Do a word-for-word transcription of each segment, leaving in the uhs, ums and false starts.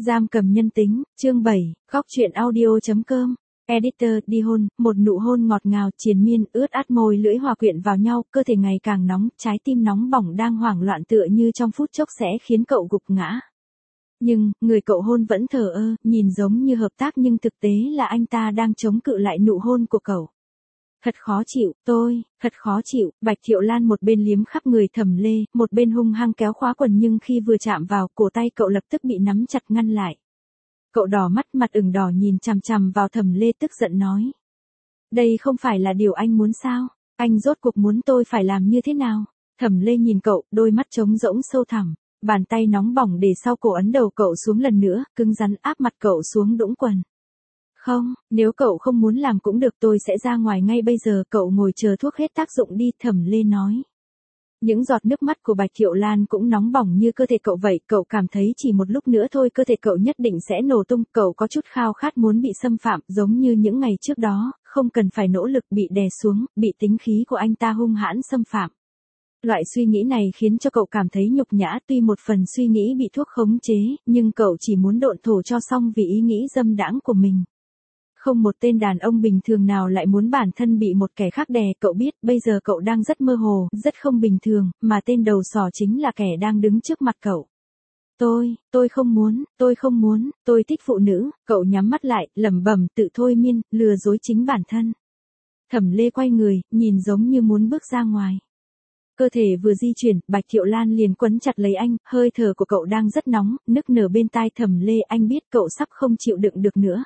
Giam cầm nhân tính, chương bảy, góc truyện audio.com. Editor, đi hôn, một nụ hôn ngọt ngào, triền miên, ướt át môi lưỡi hòa quyện vào nhau, cơ thể ngày càng nóng, trái tim nóng bỏng đang hoảng loạn tựa như trong phút chốc sẽ khiến cậu gục ngã. Nhưng, người cậu hôn vẫn thờ ơ, nhìn giống như hợp tác nhưng thực tế là anh ta đang chống cự lại nụ hôn của cậu. Thật khó chịu, tôi, thật khó chịu, Bạch Thiệu Lan một bên liếm khắp người Thẩm Lê, một bên hung hăng kéo khóa quần nhưng khi vừa chạm vào, cổ tay cậu lập tức bị nắm chặt ngăn lại. Cậu đỏ mắt mặt ửng đỏ nhìn chằm chằm vào Thẩm Lê tức giận nói. Đây không phải là điều anh muốn sao? Anh rốt cuộc muốn tôi phải làm như thế nào? Thẩm Lê nhìn cậu, đôi mắt trống rỗng sâu thẳm, bàn tay nóng bỏng để sau cổ ấn đầu cậu xuống lần nữa, cứng rắn áp mặt cậu xuống đũng quần. Không, nếu cậu không muốn làm cũng được, tôi sẽ ra ngoài ngay bây giờ, cậu ngồi chờ thuốc hết tác dụng đi, Thẩm Lê nói. Những giọt nước mắt của Bạch Thiệu Lan cũng nóng bỏng như cơ thể cậu vậy, cậu cảm thấy chỉ một lúc nữa thôi cơ thể cậu nhất định sẽ nổ tung, cậu có chút khao khát muốn bị xâm phạm, giống như những ngày trước đó, không cần phải nỗ lực bị đè xuống, bị tính khí của anh ta hung hãn xâm phạm. Loại suy nghĩ này khiến cho cậu cảm thấy nhục nhã, tuy một phần suy nghĩ bị thuốc khống chế, nhưng cậu chỉ muốn độn thổ cho xong vì ý nghĩ dâm đãng của mình. Không một tên đàn ông bình thường nào lại muốn bản thân bị một kẻ khác đè, cậu biết, bây giờ cậu đang rất mơ hồ, rất không bình thường, mà tên đầu sỏ chính là kẻ đang đứng trước mặt cậu. Tôi, tôi không muốn, tôi không muốn, tôi thích phụ nữ, cậu nhắm mắt lại, lẩm bẩm tự thôi miên, lừa dối chính bản thân. Thẩm Lê quay người, nhìn giống như muốn bước ra ngoài. Cơ thể vừa di chuyển, Bạch Thiệu Lan liền quấn chặt lấy anh, hơi thở của cậu đang rất nóng, nức nở bên tai Thẩm Lê, anh biết cậu sắp không chịu đựng được nữa.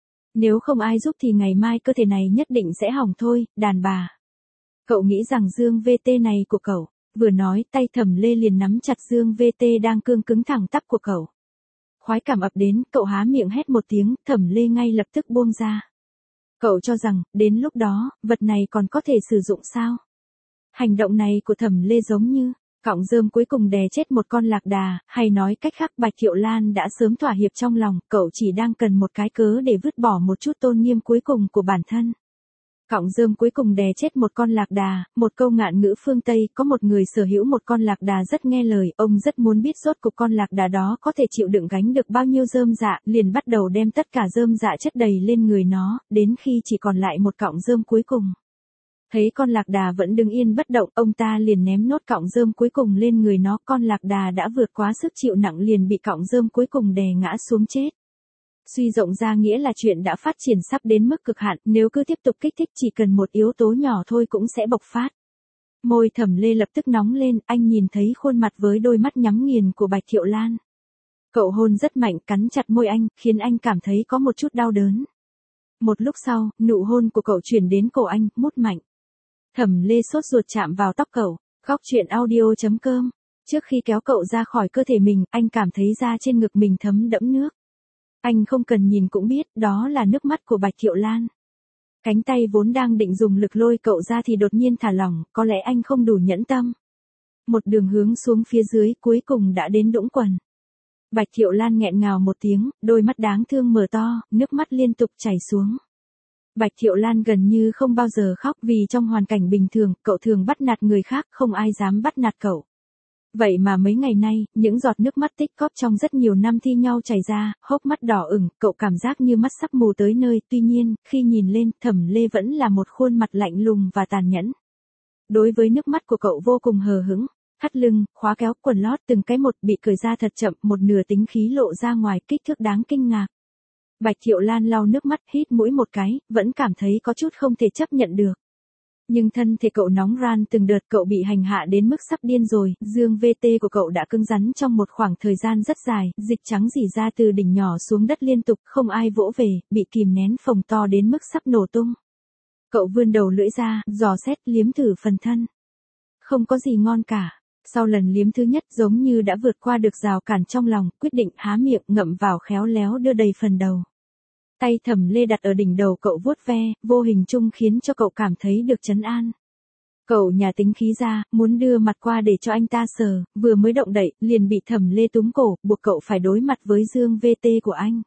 Nếu không ai giúp thì ngày mai cơ thể này nhất định sẽ hỏng thôi, đàn bà. Cậu nghĩ rằng dương vê tê này của cậu, vừa nói tay Thẩm Lê liền nắm chặt dương vê tê đang cương cứng thẳng tắp của cậu. Khoái cảm ập đến, cậu há miệng hét một tiếng, Thẩm Lê ngay lập tức buông ra. Cậu cho rằng, đến lúc đó, vật này còn có thể sử dụng sao? Hành động này của Thẩm Lê giống như cọng rơm cuối cùng đè chết một con lạc đà, hay nói cách khác Bạch Thiệu Lan đã sớm thỏa hiệp trong lòng, cậu chỉ đang cần một cái cớ để vứt bỏ một chút tôn nghiêm cuối cùng của bản thân. Cọng rơm cuối cùng đè chết một con lạc đà, một câu ngạn ngữ phương Tây, có một người sở hữu một con lạc đà rất nghe lời, ông rất muốn biết rốt cuộc con lạc đà đó có thể chịu đựng gánh được bao nhiêu rơm dạ, liền bắt đầu đem tất cả rơm dạ chất đầy lên người nó, đến khi chỉ còn lại một cọng rơm cuối cùng. Thấy con lạc đà vẫn đứng yên bất động, ông ta liền ném nốt cọng rơm cuối cùng lên người nó, con lạc đà đã vượt quá sức chịu nặng liền bị cọng rơm cuối cùng đè ngã xuống chết. Suy rộng ra nghĩa là chuyện đã phát triển sắp đến mức cực hạn, nếu cứ tiếp tục kích thích chỉ cần một yếu tố nhỏ thôi cũng sẽ bộc phát. Môi Thẩm Lê lập tức nóng lên, anh nhìn thấy khuôn mặt với đôi mắt nhắm nghiền của Bạch Thiệu Lan. Cậu hôn rất mạnh, cắn chặt môi anh, khiến anh cảm thấy có một chút đau đớn. Một lúc sau, nụ hôn của cậu chuyển đến cổ anh, mút mạnh. Thẩm Lê sốt ruột chạm vào tóc cậu, góc truyện audio.com. Trước khi kéo cậu ra khỏi cơ thể mình, anh cảm thấy da trên ngực mình thấm đẫm nước. Anh không cần nhìn cũng biết, đó là nước mắt của Bạch Thiệu Lan. Cánh tay vốn đang định dùng lực lôi cậu ra thì đột nhiên thả lỏng, có lẽ anh không đủ nhẫn tâm. Một đường hướng xuống phía dưới, cuối cùng đã đến đũng quần. Bạch Thiệu Lan nghẹn ngào một tiếng, đôi mắt đáng thương mở to, nước mắt liên tục chảy xuống. Bạch Thiệu Lan gần như không bao giờ khóc vì trong hoàn cảnh bình thường, cậu thường bắt nạt người khác, không ai dám bắt nạt cậu. Vậy mà mấy ngày nay, những giọt nước mắt tích cóp trong rất nhiều năm thi nhau chảy ra, hốc mắt đỏ ửng, cậu cảm giác như mắt sắp mù tới nơi, tuy nhiên, khi nhìn lên, Thẩm Lê vẫn là một khuôn mặt lạnh lùng và tàn nhẫn. Đối với nước mắt của cậu vô cùng hờ hững, thắt lưng, khóa kéo, quần lót từng cái một bị cởi ra thật chậm, một nửa tính khí lộ ra ngoài, kích thước đáng kinh ngạc. Bạch Thiệu Lan lau nước mắt, hít mũi một cái, vẫn cảm thấy có chút không thể chấp nhận được. Nhưng thân thể cậu nóng ran từng đợt, cậu bị hành hạ đến mức sắp điên rồi, dương vê tê của cậu đã cứng rắn trong một khoảng thời gian rất dài, dịch trắng rỉ ra từ đỉnh nhỏ xuống đất liên tục, không ai vỗ về, bị kìm nén phồng to đến mức sắp nổ tung. Cậu vươn đầu lưỡi ra, dò xét, liếm thử phần thân. Không có gì ngon cả. Sau lần liếm thứ nhất giống như đã vượt qua được rào cản trong lòng, quyết định há miệng ngậm vào khéo léo đưa đầy phần đầu. Tay Thẩm Lê đặt ở đỉnh đầu cậu vuốt ve, vô hình chung khiến cho cậu cảm thấy được trấn an. Cậu nhả tính khí ra, muốn đưa mặt qua để cho anh ta sờ, vừa mới động đậy, liền bị Thẩm Lê túm cổ, buộc cậu phải đối mặt với dương vê tê của anh.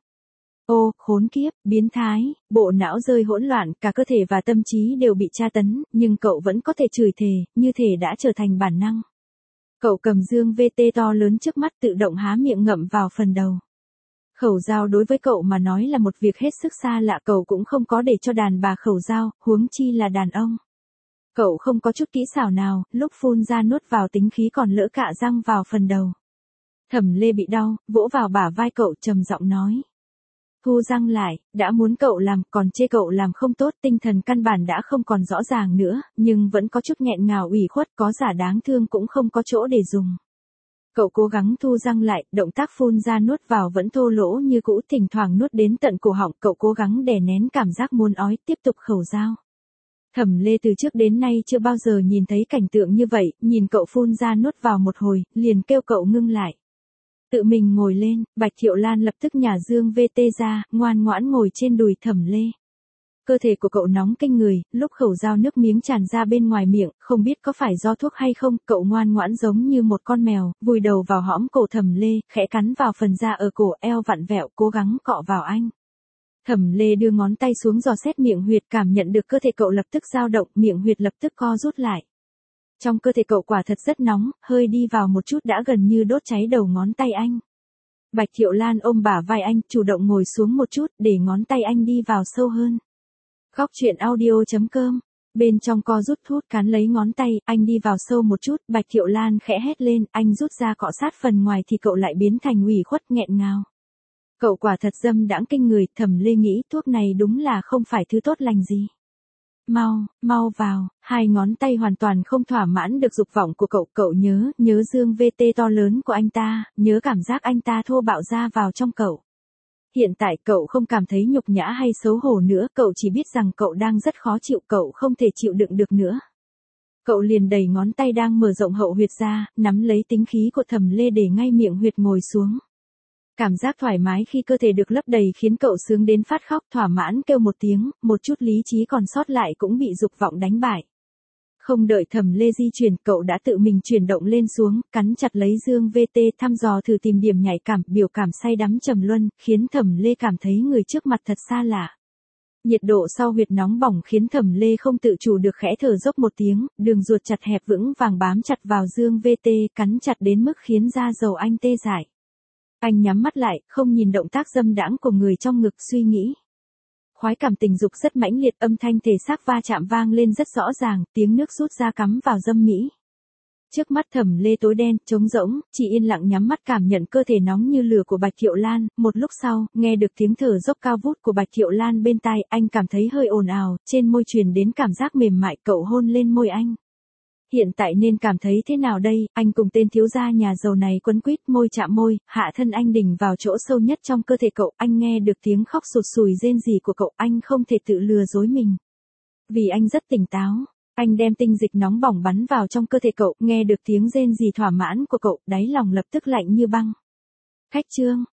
Ô, khốn kiếp, biến thái, bộ não rơi hỗn loạn, cả cơ thể và tâm trí đều bị tra tấn, nhưng cậu vẫn có thể chửi thề, như thể đã trở thành bản năng. Cậu cầm dương vê tê to lớn trước mắt tự động há miệng ngậm vào phần đầu. Khẩu dao đối với cậu mà nói là một việc hết sức xa lạ, cậu cũng không có để cho đàn bà khẩu dao, huống chi là đàn ông. Cậu không có chút kỹ xảo nào, lúc phun ra nuốt vào tính khí còn lỡ cạ răng vào phần đầu. Thẩm Lê bị đau, vỗ vào bả vai cậu trầm giọng nói. Thu răng lại, đã muốn cậu làm, còn chê cậu làm không tốt, tinh thần căn bản đã không còn rõ ràng nữa, nhưng vẫn có chút nghẹn ngào ủy khuất, có giả đáng thương cũng không có chỗ để dùng. Cậu cố gắng thu răng lại, động tác phun ra nuốt vào vẫn thô lỗ như cũ, thỉnh thoảng nuốt đến tận cổ họng, cậu cố gắng đè nén cảm giác muốn ói, tiếp tục khẩu dao. Thẩm Lê từ trước đến nay chưa bao giờ nhìn thấy cảnh tượng như vậy, nhìn cậu phun ra nuốt vào một hồi, liền kêu cậu ngưng lại. Tự mình ngồi lên, Bạch Thiệu Lan lập tức nhả dương vê tê ra, ngoan ngoãn ngồi trên đùi Thẩm Lê. Cơ thể của cậu nóng kinh người, lúc khẩu dao nước miếng tràn ra bên ngoài miệng, không biết có phải do thuốc hay không, cậu ngoan ngoãn giống như một con mèo, vùi đầu vào hõm cổ Thẩm Lê, khẽ cắn vào phần da ở cổ, eo vặn vẹo, cố gắng cọ vào anh. Thẩm Lê đưa ngón tay xuống dò xét miệng huyệt, cảm nhận được cơ thể cậu lập tức dao động, miệng huyệt lập tức co rút lại. Trong cơ thể cậu quả thật rất nóng, hơi đi vào một chút đã gần như đốt cháy đầu ngón tay anh. Bạch Thiệu Lan ôm bả vai anh, chủ động ngồi xuống một chút, để ngón tay anh đi vào sâu hơn. Góc truyện audio chấm com. Bên trong co rút thút cán lấy ngón tay, anh đi vào sâu một chút, Bạch Thiệu Lan khẽ hét lên, anh rút ra cọ sát phần ngoài thì cậu lại biến thành ủy khuất nghẹn ngào. Cậu quả thật dâm đãng kinh người, Thẩm Lê nghĩ thuốc này đúng là không phải thứ tốt lành gì. Mau, mau vào, hai ngón tay hoàn toàn không thỏa mãn được dục vọng của cậu, cậu nhớ, nhớ dương vê tê to lớn của anh ta, nhớ cảm giác anh ta thô bạo ra vào trong cậu. Hiện tại cậu không cảm thấy nhục nhã hay xấu hổ nữa, cậu chỉ biết rằng cậu đang rất khó chịu, cậu không thể chịu đựng được nữa. Cậu liền đẩy ngón tay đang mở rộng hậu huyệt ra, nắm lấy tính khí của Thẩm Lê để ngay miệng huyệt ngồi xuống. Cảm giác thoải mái khi cơ thể được lấp đầy khiến cậu sướng đến phát khóc, thỏa mãn kêu một tiếng, một chút lý trí còn sót lại cũng bị dục vọng đánh bại. Không đợi Thẩm Lê di chuyển, cậu đã tự mình chuyển động lên xuống, cắn chặt lấy dương vê tê, thăm dò thử tìm điểm nhạy cảm, biểu cảm say đắm trầm luân, khiến Thẩm Lê cảm thấy người trước mặt thật xa lạ. Nhiệt độ sau huyệt nóng bỏng khiến Thẩm Lê không tự chủ được khẽ thở dốc một tiếng, đường ruột chặt hẹp vững vàng bám chặt vào dương vê tê, cắn chặt đến mức khiến da dầu anh tê dại. Anh nhắm mắt lại, không nhìn động tác dâm đãng của người trong ngực, suy nghĩ. Khoái cảm tình dục rất mãnh liệt, âm thanh thể xác va chạm vang lên rất rõ ràng, tiếng nước rút ra cắm vào dâm mỹ. Trước mắt Thẩm Lê tối đen, trống rỗng, chỉ yên lặng nhắm mắt cảm nhận cơ thể nóng như lửa của Bạch Thiệu Lan, một lúc sau, nghe được tiếng thở dốc cao vút của Bạch Thiệu Lan bên tai, anh cảm thấy hơi ồn ào, trên môi truyền đến cảm giác mềm mại, cậu hôn lên môi anh. Hiện tại nên cảm thấy thế nào đây, anh cùng tên thiếu gia nhà giàu này quấn quýt, môi chạm môi, hạ thân anh đỉnh vào chỗ sâu nhất trong cơ thể cậu, anh nghe được tiếng khóc sụt sùi rên rỉ của cậu, anh không thể tự lừa dối mình. Vì anh rất tỉnh táo, anh đem tinh dịch nóng bỏng bắn vào trong cơ thể cậu, nghe được tiếng rên rỉ thỏa mãn của cậu, đáy lòng lập tức lạnh như băng. Khách trương,